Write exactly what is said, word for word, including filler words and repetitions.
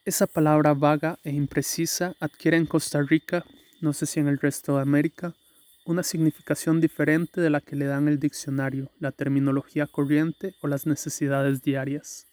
Esa palabra vaga e imprecisa adquiere en Costa Rica, no sé si en el resto de América, una significación diferente de la que le dan el diccionario, la terminología corriente o las necesidades diarias.